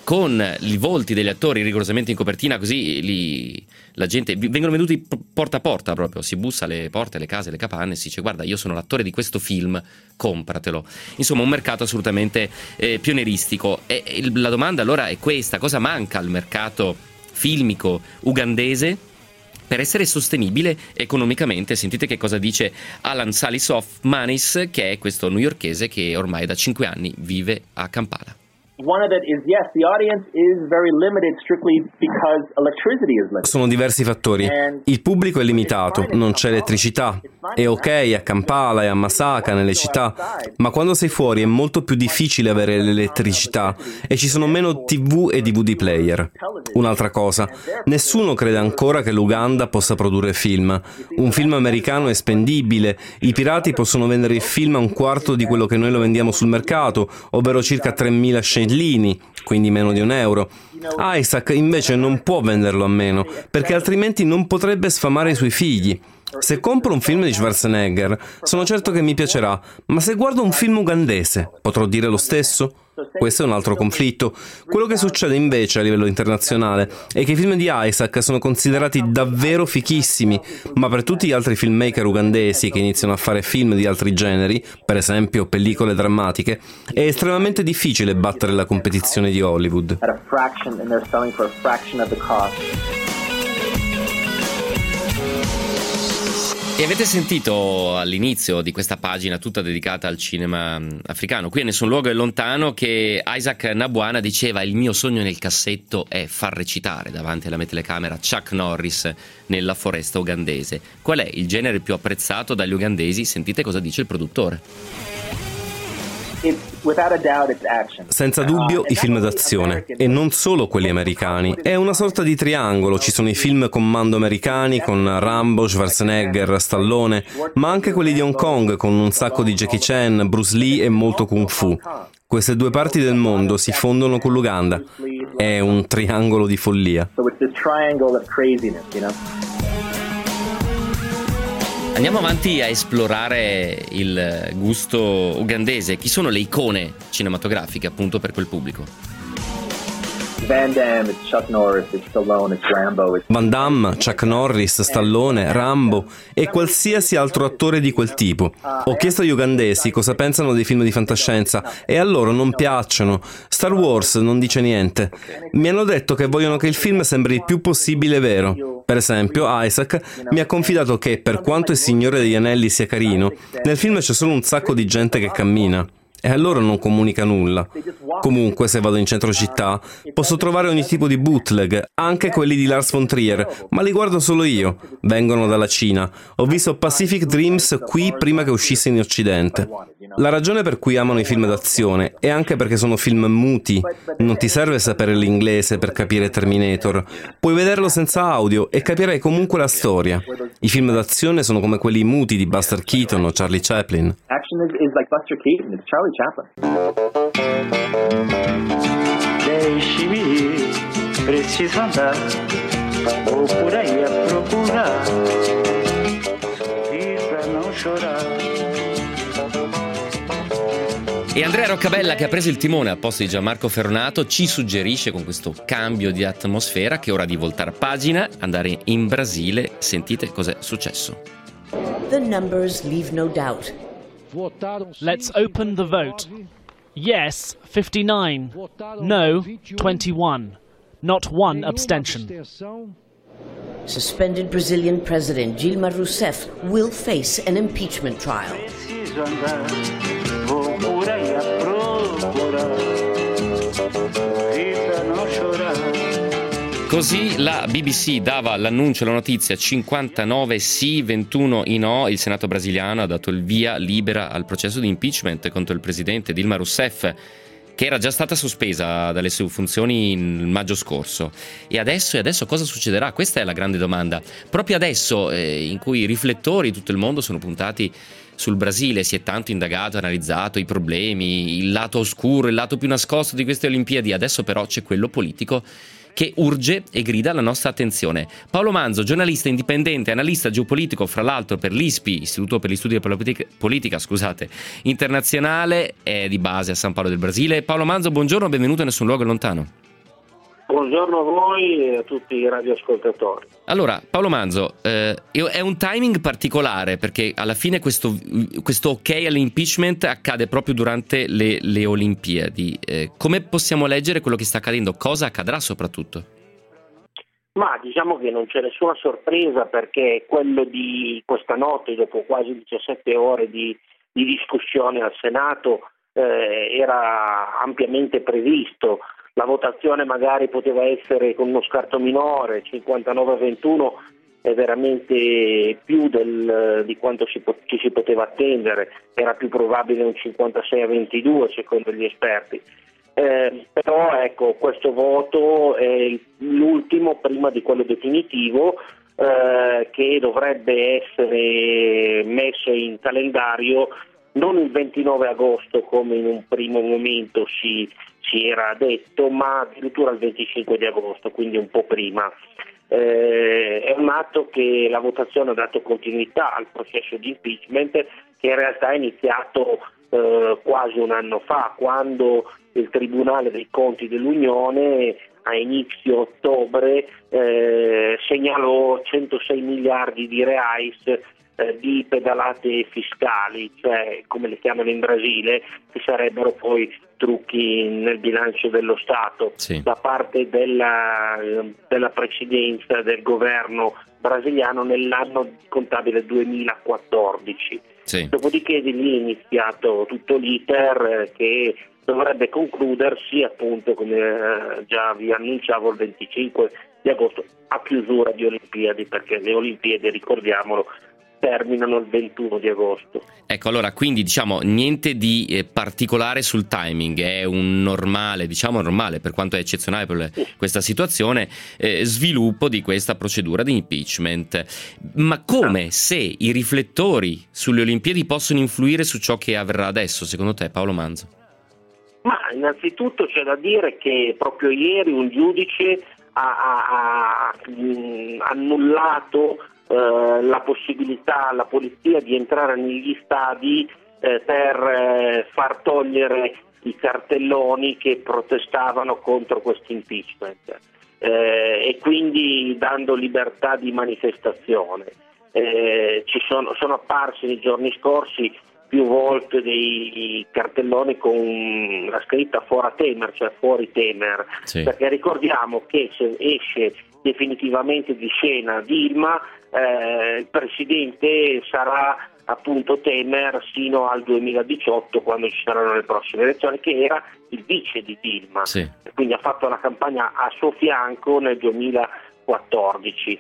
con i volti degli attori rigorosamente in copertina, così li, la gente vengono venduti porta a porta, proprio si bussa alle porte, alle case, alle capanne e si dice: guarda, io sono l'attore di questo film, compratelo. Insomma, un mercato assolutamente eh, pionieristico. E, e la domanda allora è questa: cosa manca al mercato filmico ugandese per essere sostenibile economicamente? Sentite che cosa dice Alan Salisoff Manis, che è questo newyorkese che ormai da cinque anni vive a Kampala. One of it is, yes, the audience is very limited strictly because electricity is limited. Sono diversi fattori. Il pubblico è limitato, non c'è elettricità. È ok a Kampala e a Masaka, nelle città, ma quando sei fuori è molto più difficile avere l'elettricità e ci sono meno tivù e D V D player. Un'altra cosa, nessuno crede ancora che l'Uganda possa produrre film. Un film americano è spendibile, i pirati possono vendere il film a un quarto di quello che noi lo vendiamo sul mercato, ovvero circa tremila scellini, quindi meno di un euro. Isaac invece non può venderlo a meno, perché altrimenti non potrebbe sfamare i suoi figli. Se compro un film di Schwarzenegger, sono certo che mi piacerà, ma se guardo un film ugandese, potrò dire lo stesso? Questo è un altro conflitto. Quello che succede invece a livello internazionale è che i film di Isaac sono considerati davvero fichissimi, ma per tutti gli altri filmmaker ugandesi che iniziano a fare film di altri generi, per esempio pellicole drammatiche, è estremamente difficile battere la competizione di Hollywood. E avete sentito all'inizio di questa pagina tutta dedicata al cinema africano, qui a Nessun luogo è lontano, che Isaac Nabwana diceva: il mio sogno nel cassetto è far recitare davanti alla mia telecamera Chuck Norris nella foresta ugandese. Qual è il genere più apprezzato dagli ugandesi? Sentite cosa dice il produttore. Senza dubbio i film d'azione, e non solo quelli americani. È una sorta di triangolo, ci sono i film commando americani con Rambo, Schwarzenegger, Stallone, ma anche quelli di Hong Kong con un sacco di Jackie Chan, Bruce Lee e molto Kung Fu. Queste due parti del mondo si fondono con l'Uganda. È un triangolo di follia. Andiamo avanti a esplorare il gusto ugandese. Chi sono le icone cinematografiche appunto per quel pubblico? Van Damme, it's Chuck Norris, it's Stallone, it's Rambo. It's... Van Damme, Chuck Norris, Stallone, Rambo e qualsiasi altro attore di quel tipo. Ho chiesto agli ugandesi cosa pensano dei film di fantascienza e a loro non piacciono. Star Wars non dice niente. Mi hanno detto che vogliono che il film sembri il più possibile vero. Per esempio, Isaac mi ha confidato che, per quanto il Signore degli Anelli sia carino, nel film c'è solo un sacco di gente che cammina. E allora non comunica nulla. Comunque, se vado in centro città, posso trovare ogni tipo di bootleg, anche quelli di Lars von Trier, ma li guardo solo io. Vengono dalla Cina. Ho visto Pacific Dreams qui prima che uscisse in Occidente. La ragione per cui amano i film d'azione è anche perché sono film muti. Non ti serve sapere l'inglese per capire Terminator. Puoi vederlo senza audio e capirai comunque la storia. I film d'azione sono come quelli muti di Buster Keaton o Charlie Chaplin. Action is, is like Buster Keaton, it's Charlie Chaplin. Deixe-me preciso andar, vou por aí a procurar, vir pra não chorar. E Andrea Roccabella, che ha preso il timone al posto di Gianmarco Ferronato, ci suggerisce con questo cambio di atmosfera che è ora di voltare pagina, andare in Brasile. Sentite cos'è successo. The numbers leave no doubt. Let's open the vote. Yes, fifty-nine. No, twenty-one. Not one abstention. Suspended Brazilian President Dilma Rousseff will face an impeachment trial. Così la B B C dava l'annuncio, la notizia: cinquantanove sì, ventuno i no. Il Senato brasiliano ha dato il via libera al processo di impeachment contro il presidente Dilma Rousseff, che era già stata sospesa dalle sue funzioni in maggio scorso. E adesso, e adesso cosa succederà? Questa è la grande domanda. Proprio adesso, eh, in cui i riflettori di tutto il mondo sono puntati sul Brasile, si è tanto indagato, analizzato i problemi, il lato oscuro, il lato più nascosto di queste Olimpiadi. Adesso però c'è quello politico che urge e grida la nostra attenzione. Paolo Manzo, giornalista indipendente, analista geopolitico, fra l'altro per l'I S P I, Istituto per gli Studi della Politica, politica scusate, internazionale, è di base a San Paolo del Brasile. Paolo Manzo, buongiorno, benvenuto a Nessun luogo è lontano. Buongiorno a voi e a tutti i radioascoltatori. Allora, Paolo Manzo, eh, è un timing particolare perché alla fine questo, questo ok all'impeachment accade proprio durante le, le Olimpiadi. Eh, come possiamo leggere quello che sta accadendo? Cosa accadrà soprattutto? Ma diciamo che non c'è nessuna sorpresa, perché quello di questa notte, dopo quasi diciassette ore di, di discussione al Senato, eh, era ampiamente previsto. La votazione magari poteva essere con uno scarto minore, cinquantanove a ventuno è veramente più del, di quanto si, ci si poteva attendere, era più probabile un cinquantasei a ventidue secondo gli esperti. Eh, però ecco, questo voto è l'ultimo prima di quello definitivo, eh, che dovrebbe essere messo in calendario non il ventinove agosto come in un primo momento si, si era detto, ma addirittura il venticinque di agosto, quindi un po' prima. Eh, è un atto che la votazione ha dato continuità al processo di impeachment, che in realtà è iniziato eh, quasi un anno fa, quando il Tribunale dei Conti dell'Unione a inizio ottobre eh, segnalò centosei miliardi di reais eh, di pedalate fiscali, cioè come le chiamano in Brasile, che sarebbero poi trucchi nel bilancio dello Stato, sì, da parte della, della presidenza del governo brasiliano nell'anno contabile duemilaquattordici. Sì. Dopodiché di lì è iniziato tutto l'iter che dovrebbe concludersi appunto, come eh, già vi annunciavo, il venticinque di agosto a chiusura di Olimpiadi, perché le Olimpiadi, ricordiamolo, terminano il ventuno di agosto. Ecco, allora, quindi diciamo niente di eh, particolare sul timing, è un normale, diciamo normale per quanto è eccezionale per le, questa situazione, eh, sviluppo di questa procedura di impeachment. Ma come, ah. se i riflettori sulle Olimpiadi possono influire su ciò che avverrà adesso, secondo te, Paolo Manzo? Ma innanzitutto c'è da dire che proprio ieri un giudice ha, ha, ha mh, annullato eh, la possibilità alla polizia di entrare negli stadi eh, per eh, far togliere i cartelloni che protestavano contro questo impeachment, eh, e quindi dando libertà di manifestazione. Eh, ci sono, sono apparsi nei giorni scorsi più volte dei cartelloni con la scritta Fora Temer, cioè fuori Temer, sì, perché ricordiamo che se esce definitivamente di scena Dilma, eh, il presidente sarà appunto Temer sino al duemiladiciotto, quando ci saranno le prossime elezioni, che era il vice di Dilma, sì, quindi ha fatto la campagna a suo fianco nel duemilaquattordici.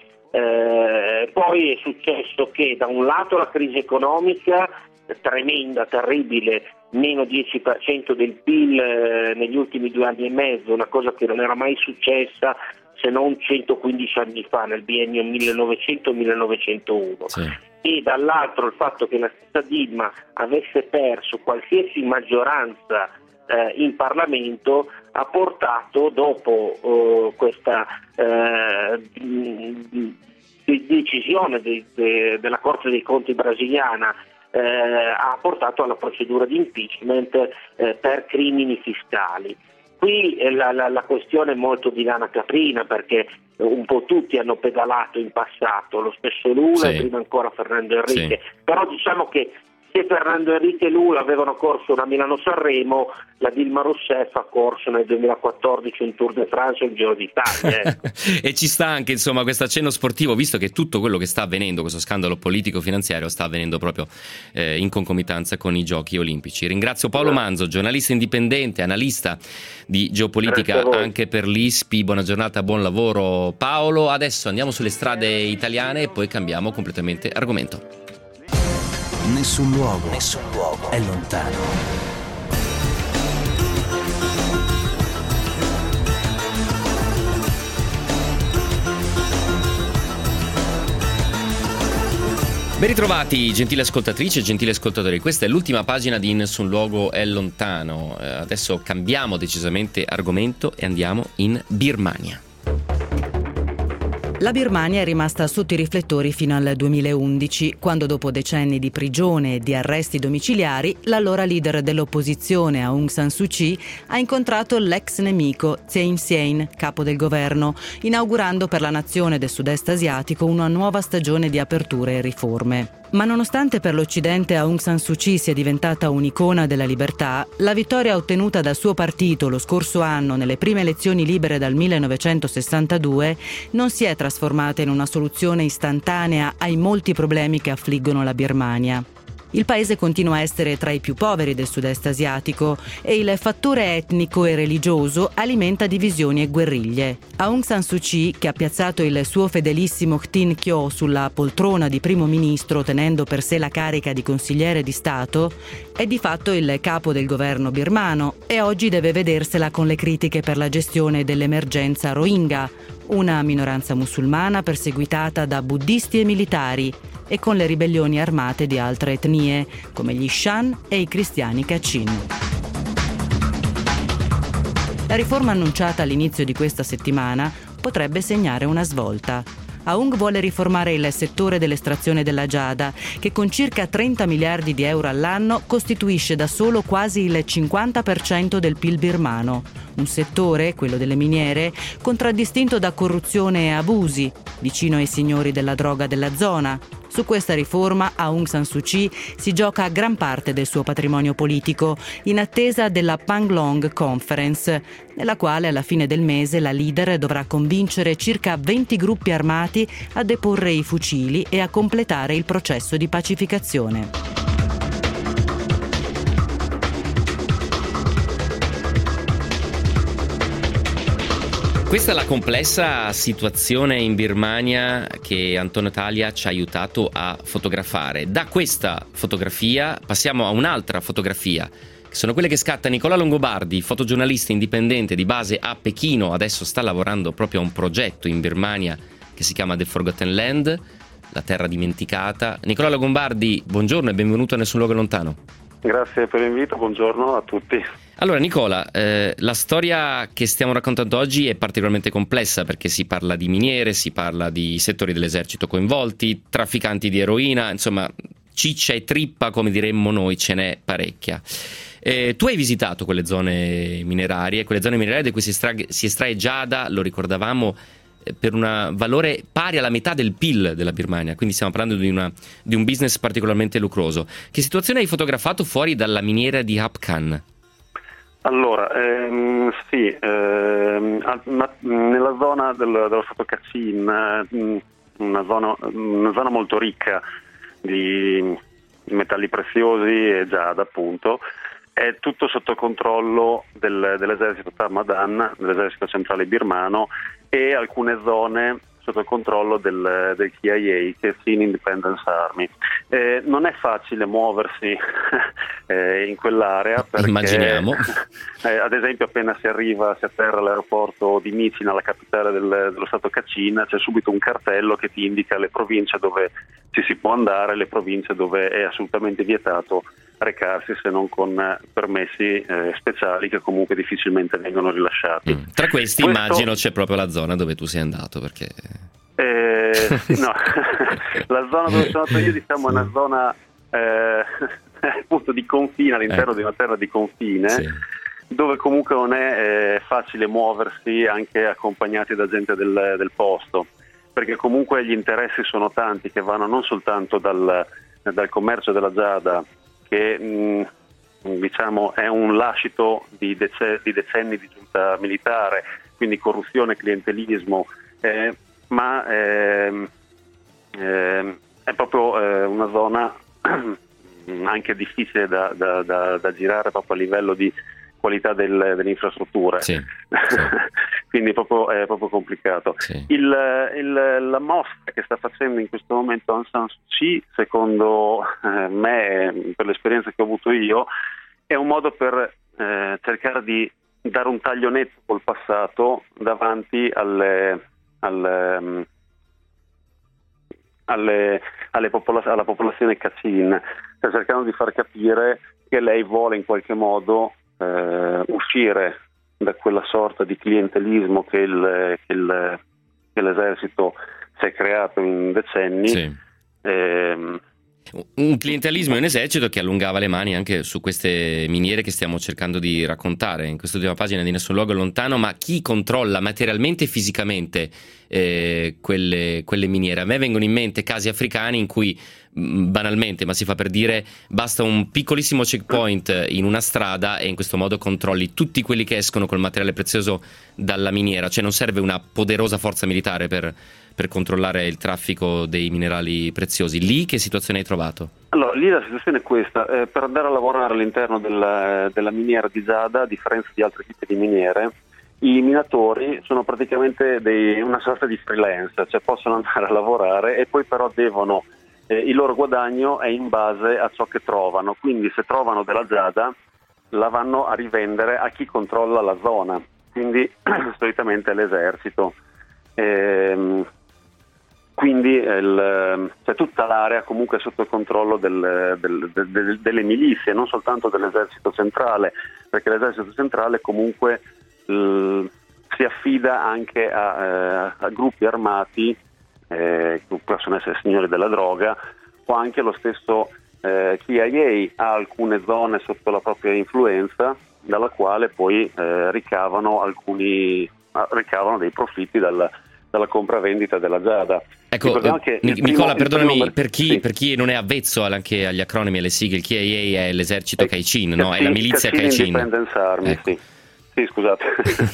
Eh, poi è successo che da un lato la crisi economica tremenda, terribile, meno dieci per cento del P I L eh, negli ultimi due anni e mezzo, una cosa che non era mai successa se non centoquindici anni fa, nel biennio millenovecento millenovecentouno. Sì. E dall'altro il fatto che la stessa Dilma avesse perso qualsiasi maggioranza eh, in Parlamento ha portato, dopo eh, questa eh, decisione de, de, della Corte dei Conti brasiliana, Eh, ha portato alla procedura di impeachment eh, per crimini fiscali. Qui eh, la, la, la questione è molto di lana caprina, perché un po' tutti hanno pedalato in passato, lo stesso Lula, sì, e prima ancora Fernando Henrique, sì, però diciamo che se Fernando Henrique e Lula avevano corso una Milano-Sanremo, la Dilma Rousseff ha corso nel duemilaquattordici un Tour de France e un Giro d'Italia. Ecco. E ci sta anche insomma questo accenno sportivo, visto che tutto quello che sta avvenendo, questo scandalo politico-finanziario, sta avvenendo proprio eh, in concomitanza con i Giochi Olimpici. Ringrazio Paolo Manzo, giornalista indipendente, analista di geopolitica anche per l'I S P I. Buona giornata, buon lavoro Paolo. Adesso andiamo sulle strade italiane e poi cambiamo completamente argomento. Nessun luogo, nessun luogo è lontano. Ben ritrovati, gentili ascoltatrici e gentili ascoltatori. Questa è l'ultima pagina di Nessun luogo è lontano. Eh, adesso cambiamo decisamente argomento e andiamo in Birmania. La Birmania è rimasta sotto i riflettori fino al duemilaundici, quando dopo decenni di prigione e di arresti domiciliari, l'allora leader dell'opposizione Aung San Suu Kyi ha incontrato l'ex nemico Thein Sein, capo del governo, inaugurando per la nazione del sud-est asiatico una nuova stagione di aperture e riforme. Ma nonostante per l'Occidente Aung San Suu Kyi sia diventata un'icona della libertà, la vittoria ottenuta dal suo partito lo scorso anno nelle prime elezioni libere dal millenovecentosessantadue non si è trasformata in una soluzione istantanea ai molti problemi che affliggono la Birmania. Il paese continua a essere tra i più poveri del sud-est asiatico e il fattore etnico e religioso alimenta divisioni e guerriglie. Aung San Suu Kyi, che ha piazzato il suo fedelissimo Ktin Kyaw sulla poltrona di primo ministro tenendo per sé la carica di consigliere di Stato, è di fatto il capo del governo birmano e oggi deve vedersela con le critiche per la gestione dell'emergenza Rohingya, una minoranza musulmana perseguitata da buddisti e militari, e con le ribellioni armate di altre etnie, come gli Shan e i cristiani Kachin. La riforma annunciata all'inizio di questa settimana potrebbe segnare una svolta. Aung vuole riformare il settore dell'estrazione della giada, che con circa trenta miliardi di euro all'anno costituisce da solo quasi il cinquanta per cento del P I L birmano. Un settore, quello delle miniere, contraddistinto da corruzione e abusi, vicino ai signori della droga della zona. Su questa riforma Aung San Suu Kyi si gioca gran parte del suo patrimonio politico in attesa della Panglong Conference, nella quale alla fine del mese la leader dovrà convincere circa venti gruppi armati a deporre i fucili e a completare il processo di pacificazione. Questa è la complessa situazione in Birmania che Antonio Taglia ci ha aiutato a fotografare. Da questa fotografia passiamo a un'altra fotografia, che sono quelle che scatta Nicola Longobardi, fotogiornalista indipendente di base a Pechino. Adesso sta lavorando proprio a un progetto in Birmania che si chiama The Forgotten Land, la terra dimenticata. Nicola Longobardi, buongiorno e benvenuto a Nessun Luogo Lontano. Grazie per l'invito, buongiorno a tutti. Allora Nicola, eh, la storia che stiamo raccontando oggi è particolarmente complessa perché si parla di miniere, si parla di settori dell'esercito coinvolti, trafficanti di eroina, insomma ciccia e trippa come diremmo noi, ce n'è parecchia. Eh, tu hai visitato quelle zone minerarie, quelle zone minerarie da cui si, estra- si estrae giada, lo ricordavamo, eh, per un valore pari alla metà del P I L della Birmania, quindi stiamo parlando di, una, di un business particolarmente lucroso. Che situazione hai fotografato fuori dalla miniera di Hapkan? Allora, ehm, sì, ehm, nella zona del, dello Stato Kachin, eh, una, zona, una zona molto ricca di metalli preziosi e giada, appunto, è tutto sotto controllo del, dell'esercito Tamadan, dell'esercito centrale birmano, e alcune zone sotto il controllo del, del K I A, che è Kachin Independence Army. Eh, non è facile muoversi eh, in quell'area perché, immaginiamo, eh, ad esempio appena si arriva, si atterra all'aeroporto di Myitkyina, la capitale del, dello stato Kachin, c'è subito un cartello che ti indica le province dove ci si può andare, le province dove è assolutamente vietato recarsi se non con permessi eh, speciali che comunque difficilmente vengono rilasciati. Mm. Tra questi Questo... immagino c'è proprio la zona dove tu sei andato, perché eh, no, la zona dove sono andato io, diciamo, è una zona eh, appunto di confine, all'interno eh. di una terra di confine, sì, dove comunque non è eh, facile muoversi anche accompagnati da gente del, del posto, perché comunque gli interessi sono tanti, che vanno non soltanto dal, dal commercio della giada, che mh, diciamo è un lascito di, dece- di decenni di giunta militare, quindi corruzione, clientelismo, eh, ma eh, eh, è proprio eh, una zona anche difficile da, da, da, da girare proprio a livello di qualità del, delle infrastrutture, sì, sì. Quindi è proprio, è proprio complicato. Sì. Il, il, la mossa che sta facendo in questo momento Aung San Suu Kyi, secondo eh, me, per l'esperienza che ho avuto io, è un modo per eh, cercare di dare un taglio netto col passato davanti alle, alle, alle, alle popola- alla popolazione Kachin, cioè cercando di far capire che lei vuole in qualche modo Uh, uscire da quella sorta di clientelismo che il, che il, che l'esercito si è creato in decenni. Sì. Ehm, Un clientelismo e un esercito che allungava le mani anche su queste miniere che stiamo cercando di raccontare in quest'ultima pagina di Nessun luogo lontano. Ma chi controlla materialmente e fisicamente eh, quelle, quelle miniere? A me vengono in mente casi africani in cui mh, banalmente, ma si fa per dire, basta un piccolissimo checkpoint in una strada e in questo modo controlli tutti quelli che escono col materiale prezioso dalla miniera. Cioè non serve una poderosa forza militare per per controllare il traffico dei minerali preziosi. Lì che situazione hai trovato? Allora, lì la situazione è questa: eh, per andare a lavorare all'interno della, della miniera di Giada, a differenza di altri tipi di miniere, i minatori sono praticamente dei, una sorta di freelance, cioè possono andare a lavorare e poi però devono, eh, il loro guadagno è in base a ciò che trovano, quindi se trovano della Giada la vanno a rivendere a chi controlla la zona, quindi solitamente l'esercito. Ehm, Quindi il, cioè, tutta l'area comunque è sotto il controllo del, del, del, delle milizie, non soltanto dell'esercito centrale, perché l'esercito centrale comunque eh, si affida anche a, eh, a gruppi armati, eh, che possono essere signori della droga, o anche lo stesso eh, K I A ha alcune zone sotto la propria influenza, dalla quale poi eh, ricavano alcuni ricavano dei profitti dal dalla compravendita della Giada. Ecco, che Nicola, primo, perdonami, primo... per, chi, sì. per chi non è avvezzo anche agli acronimi e alle sigle, il K I A è l'esercito Kachin, no? È la milizia Kachin. Independence Army, ecco. sì. Sì, scusate.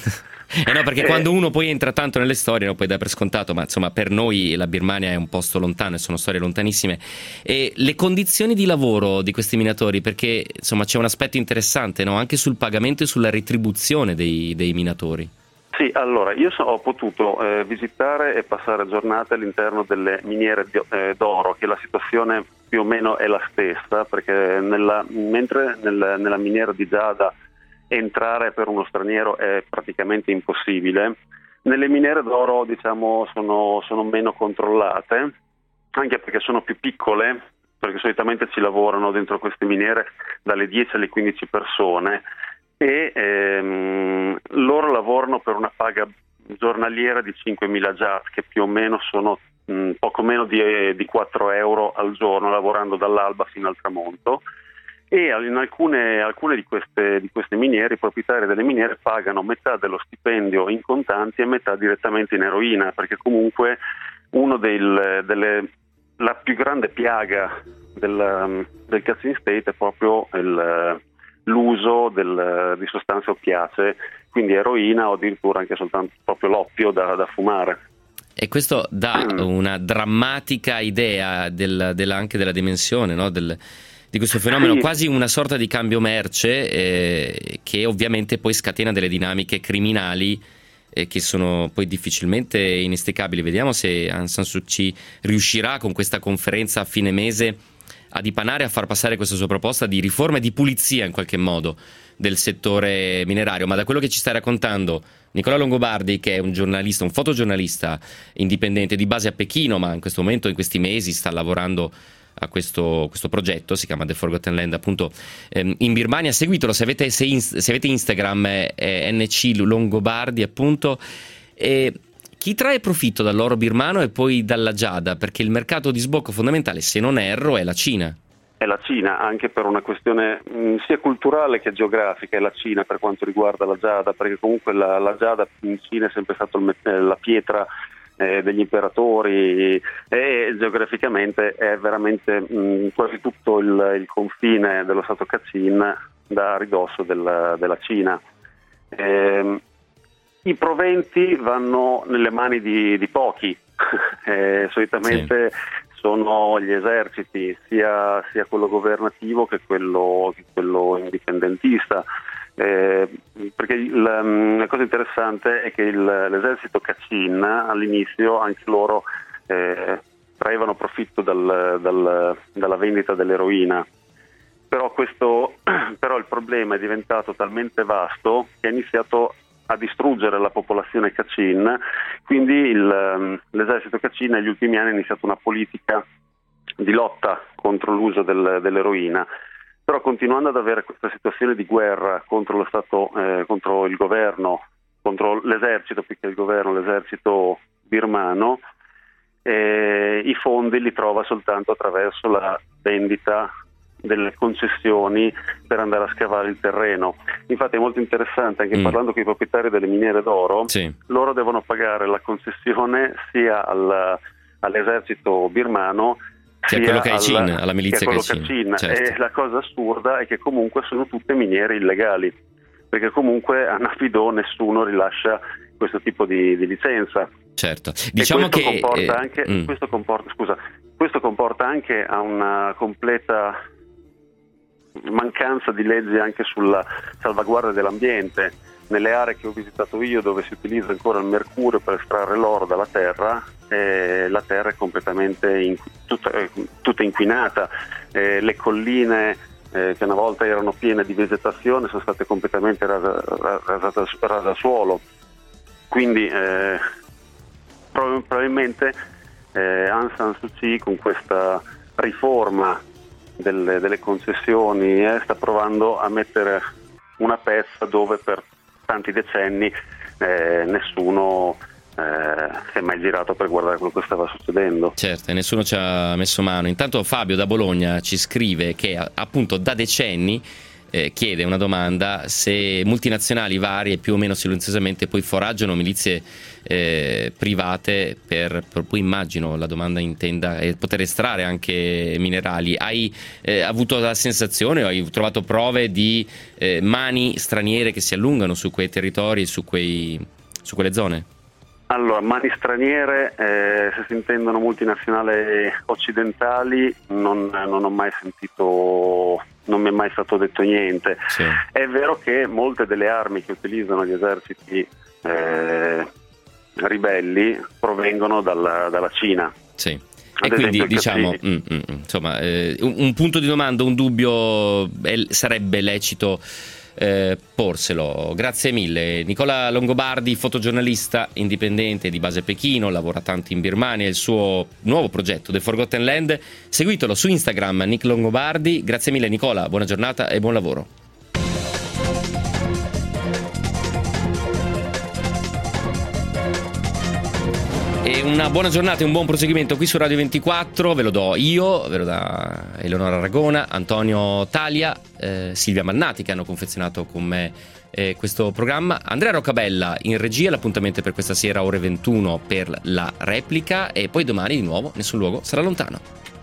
Eh no, perché eh. quando uno poi entra tanto nelle storie, non puoi dare per scontato, ma insomma per noi la Birmania è un posto lontano e sono storie lontanissime. E le condizioni di lavoro di questi minatori, perché insomma c'è un aspetto interessante, no? Anche sul pagamento e sulla retribuzione dei, dei minatori. Sì, allora io so, ho potuto eh, visitare e passare giornate all'interno delle miniere di, eh, d'oro, che la situazione più o meno è la stessa, perché nella, mentre nel, nella miniera di Giada entrare per uno straniero è praticamente impossibile, nelle miniere d'oro diciamo sono, sono meno controllate, anche perché sono più piccole, perché solitamente ci lavorano dentro queste miniere dalle dieci alle quindici persone, e ehm, loro lavorano per una paga giornaliera di cinquemila jat, che più o meno sono mh, poco meno di, di quattro euro al giorno, lavorando dall'alba fino al tramonto. E in alcune, alcune di, queste, di queste miniere, i proprietari delle miniere pagano metà dello stipendio in contanti e metà direttamente in eroina, perché comunque uno del, delle, la più grande piaga del, del Kachin State è proprio il l'uso del, di sostanze oppiacee, quindi eroina o addirittura anche soltanto proprio l'oppio da, da fumare. E questo dà una drammatica idea del, della, anche della dimensione, no? del, di questo fenomeno, sì. Quasi una sorta di cambio merce eh, che ovviamente poi scatena delle dinamiche criminali eh, che sono poi difficilmente inesticabili. Vediamo se Aung San Suu Kyi riuscirà con questa conferenza a fine mese a dipanare, a far passare questa sua proposta di riforma e di pulizia in qualche modo del settore minerario. Ma da quello che ci stai raccontando Nicola Longobardi, che è un giornalista, un fotogiornalista indipendente di base a Pechino, ma in questo momento, in questi mesi, sta lavorando a questo, questo progetto, si chiama The Forgotten Land, appunto ehm, in Birmania. Seguitelo se avete, se, in, se avete Instagram, è, è N C Longobardi appunto. E chi trae profitto dall'oro birmano e poi dalla Giada? Perché il mercato di sbocco fondamentale, se non erro, è la Cina. È la Cina, anche per una questione mh, sia culturale che geografica, è la Cina per quanto riguarda la Giada, perché comunque la, la Giada in Cina è sempre stata la pietra eh, degli imperatori, e geograficamente è veramente mh, quasi tutto il, il confine dello Stato Kachin da ridosso del, della Cina. Eh, I proventi vanno nelle mani di, di pochi, eh, solitamente sì. sono gli eserciti, sia, sia quello governativo che quello, che quello indipendentista, eh, perché la, la cosa interessante è che il, l'esercito Kachin all'inizio anche loro eh, traevano profitto dal, dal, dalla vendita dell'eroina. Però, questo, però il problema è diventato talmente vasto che ha iniziato a distruggere la popolazione Kachin, quindi il, l'esercito Kachin negli ultimi anni ha iniziato una politica di lotta contro l'uso del, dell'eroina, però continuando ad avere questa situazione di guerra contro lo Stato, eh, contro il governo, contro l'esercito più che il governo, l'esercito birmano eh, i fondi li trova soltanto attraverso la vendita delle concessioni per andare a scavare il terreno. Infatti è molto interessante, anche mm. parlando con i proprietari delle miniere d'oro, sì. loro devono pagare la concessione sia al, all'esercito birmano che è quello Kachin, alla milizia Kachin. Certo. E la cosa assurda è che comunque sono tutte miniere illegali, perché comunque a Naypyidaw nessuno rilascia questo tipo di, di licenza. Certo, diciamo e questo che comporta eh, anche, mm. questo comporta, scusa, questo comporta anche a una completa mancanza di leggi anche sulla salvaguardia dell'ambiente. Nelle aree che ho visitato io, dove si utilizza ancora il mercurio per estrarre l'oro dalla terra, eh, la terra è completamente in, tutta, eh, tutta inquinata, eh, le colline eh, che una volta erano piene di vegetazione sono state completamente rasa, rasate rasa al suolo. Quindi eh, probabilmente eh, Aung San Suu Kyi, con questa riforma delle, delle concessioni, eh, sta provando a mettere una pezza dove per tanti decenni eh, nessuno eh, si è mai girato per guardare quello che stava succedendo. Certo, e nessuno ci ha messo mano. Intanto Fabio da Bologna ci scrive che appunto da decenni eh, chiede una domanda: se multinazionali varie più o meno silenziosamente poi foraggiano milizie eh, private per, per poi, immagino la domanda intenda eh, poter estrarre anche minerali. Hai eh, avuto la sensazione o hai trovato prove di eh, mani straniere che si allungano su quei territori, su, quei, su quelle zone? Allora, mani straniere, eh, se si intendono multinazionali occidentali, non, non ho mai sentito, non mi è mai stato detto niente. Sì. È vero che molte delle armi che utilizzano gli eserciti eh, ribelli provengono dalla, dalla Cina. Sì. E quindi diciamo, mm, mm, insomma, eh, un, un punto di domanda, un dubbio è, sarebbe lecito eh, porselo. Grazie mille. Nicola Longobardi, fotogiornalista indipendente di base Pechino, lavora tanto in Birmania, il suo nuovo progetto The Forgotten Land. Seguitelo su Instagram, Nick Longobardi. Grazie mille Nicola, buona giornata e buon lavoro. E una buona giornata e un buon proseguimento qui su Radio ventiquattro, ve lo do io, ve lo dà Eleonora Ragona, Antonio Talia, eh, Silvia Mannati, che hanno confezionato con me eh, questo programma, Andrea Roccabella in regia. L'appuntamento è per questa sera ore ventuno per la replica, e poi domani di nuovo Nessun luogo sarà lontano.